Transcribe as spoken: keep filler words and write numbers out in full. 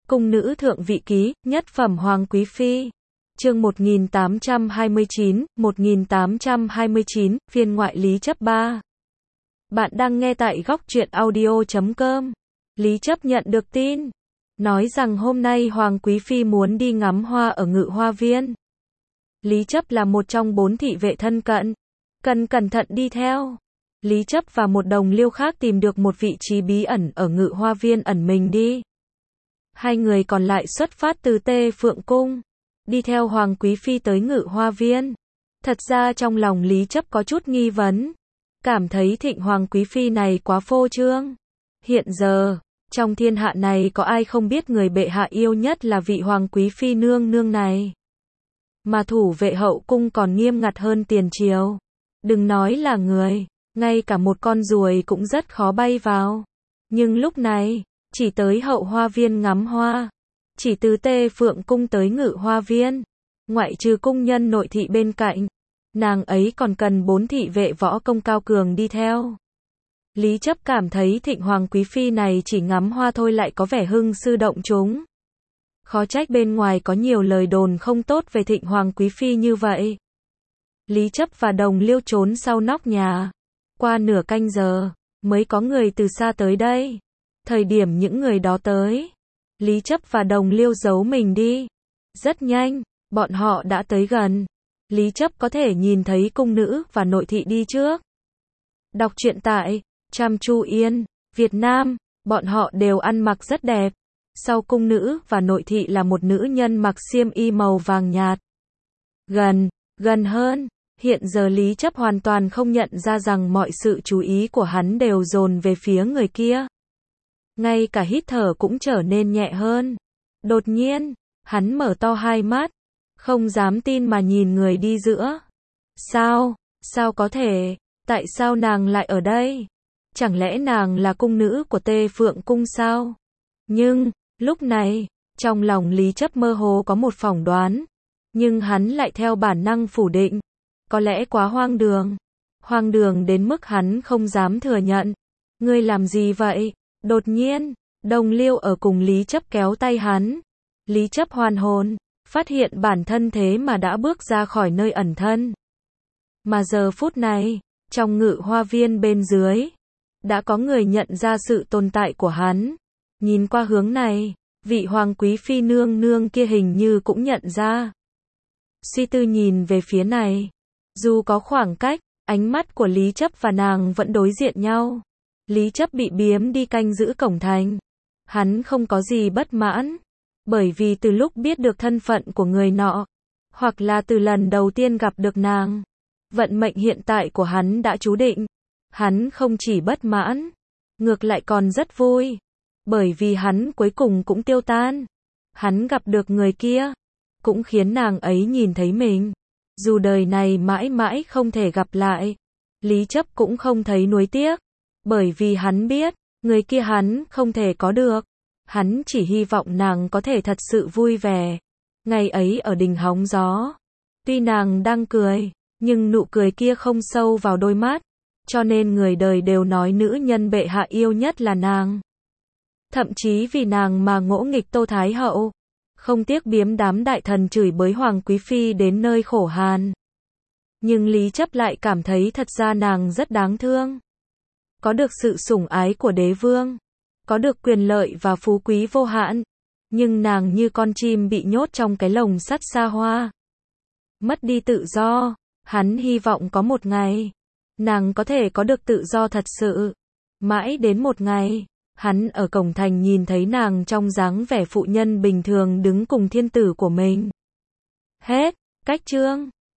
Cung nữ thượng vị ký, nhất phẩm Hoàng Quý Phi. Chương một nghìn tám trăm hai mươi chín, một nghìn tám trăm hai mươi chín, phiên ngoại Lý Chấp ba. Bạn đang nghe tại góc truyện audio chấm com. Lý Chấp nhận được tin, nói rằng hôm nay Hoàng Quý Phi muốn đi ngắm hoa ở Ngự Hoa Viên. Lý Chấp là một trong bốn thị vệ thân cận, cần cẩn thận đi theo. Lý Chấp và một đồng liêu khác tìm được một vị trí bí ẩn ở Ngự Hoa Viên ẩn mình đi. Hai người còn lại xuất phát từ Tê Phượng Cung, đi theo Hoàng Quý Phi tới Ngự Hoa Viên. Thật ra trong lòng Lý Chấp có chút nghi vấn, cảm thấy Thịnh Hoàng Quý Phi này quá phô trương. Hiện giờ, trong thiên hạ này có ai không biết người bệ hạ yêu nhất là vị Hoàng Quý Phi nương nương này. Mà thủ vệ hậu cung còn nghiêm ngặt hơn tiền triều. Đừng nói là người, ngay cả một con ruồi cũng rất khó bay vào. Nhưng lúc này, chỉ tới Hậu Hoa Viên ngắm hoa, chỉ từ Tê Phượng Cung tới Ngự Hoa Viên, ngoại trừ cung nhân nội thị bên cạnh, nàng ấy còn cần bốn thị vệ võ công cao cường đi theo. Lý Chấp cảm thấy Thịnh Hoàng Quý Phi này chỉ ngắm hoa thôi lại có vẻ hưng sư động chúng. Khó trách bên ngoài có nhiều lời đồn không tốt về Thịnh Hoàng Quý Phi như vậy. Lý Chấp và đồng liêu trốn sau nóc nhà. Qua nửa canh giờ, mới có người từ xa tới đây. Thời điểm những người đó tới, Lý Chấp và đồng liêu giấu mình đi. Rất nhanh, bọn họ đã tới gần. Lý Chấp có thể nhìn thấy cung nữ và nội thị đi trước. Đọc truyện tại Chăm Chu Yên, Việt Nam, bọn họ đều ăn mặc rất đẹp. Sau cung nữ và nội thị là một nữ nhân mặc xiêm y màu vàng nhạt. Gần, gần hơn, hiện giờ Lý Chấp hoàn toàn không nhận ra rằng mọi sự chú ý của hắn đều dồn về phía người kia. Ngay cả hít thở cũng trở nên nhẹ hơn. Đột nhiên, hắn mở to hai mắt, không dám tin mà nhìn người đi giữa. Sao, sao có thể, tại sao nàng lại ở đây? Chẳng lẽ nàng là cung nữ của Tê Phượng Cung sao? Nhưng, lúc này, trong lòng Lý Chấp mơ hồ có một phỏng đoán, nhưng hắn lại theo bản năng phủ định. Có lẽ quá hoang đường. Hoang đường đến mức hắn không dám thừa nhận. Ngươi làm gì vậy? Đột nhiên, đồng liêu ở cùng Lý Chấp kéo tay hắn. Lý Chấp hoàn hồn, phát hiện bản thân thế mà đã bước ra khỏi nơi ẩn thân. Mà giờ phút này, trong Ngự Hoa Viên bên dưới, đã có người nhận ra sự tồn tại của hắn. Nhìn qua hướng này, vị Hoàng Quý Phi nương nương kia hình như cũng nhận ra. Suy tư nhìn về phía này. Dù có khoảng cách, ánh mắt của Lý Chấp và nàng vẫn đối diện nhau. Lý Chấp bị biếm đi canh giữ cổng thành. Hắn không có gì bất mãn, bởi vì từ lúc biết được thân phận của người nọ, hoặc là từ lần đầu tiên gặp được nàng, vận mệnh hiện tại của hắn đã chú định. Hắn không chỉ bất mãn, ngược lại còn rất vui, bởi vì hắn cuối cùng cũng tiêu tan. Hắn gặp được người kia, cũng khiến nàng ấy nhìn thấy mình. Dù đời này mãi mãi không thể gặp lại, Lý Chấp cũng không thấy nuối tiếc, bởi vì hắn biết, người kia hắn không thể có được. Hắn chỉ hy vọng nàng có thể thật sự vui vẻ. Ngày ấy ở đình hóng gió, tuy nàng đang cười, nhưng nụ cười kia không sâu vào đôi mắt, cho nên người đời đều nói nữ nhân bệ hạ yêu nhất là nàng. Thậm chí vì nàng mà ngỗ nghịch Tô Thái Hậu, không tiếc biếm đám đại thần chửi bới Hoàng Quý Phi đến nơi khổ hàn. Nhưng Lý Chấp lại cảm thấy thật ra nàng rất đáng thương. Có được sự sủng ái của đế vương, có được quyền lợi và phú quý vô hạn, nhưng nàng như con chim bị nhốt trong cái lồng sắt xa hoa. Mất đi tự do, hắn hy vọng có một ngày, nàng có thể có được tự do thật sự. Mãi đến một ngày, hắn ở cổng thành nhìn thấy nàng trong dáng vẻ phụ nhân bình thường đứng cùng thiên tử của mình. Hết, cách chương.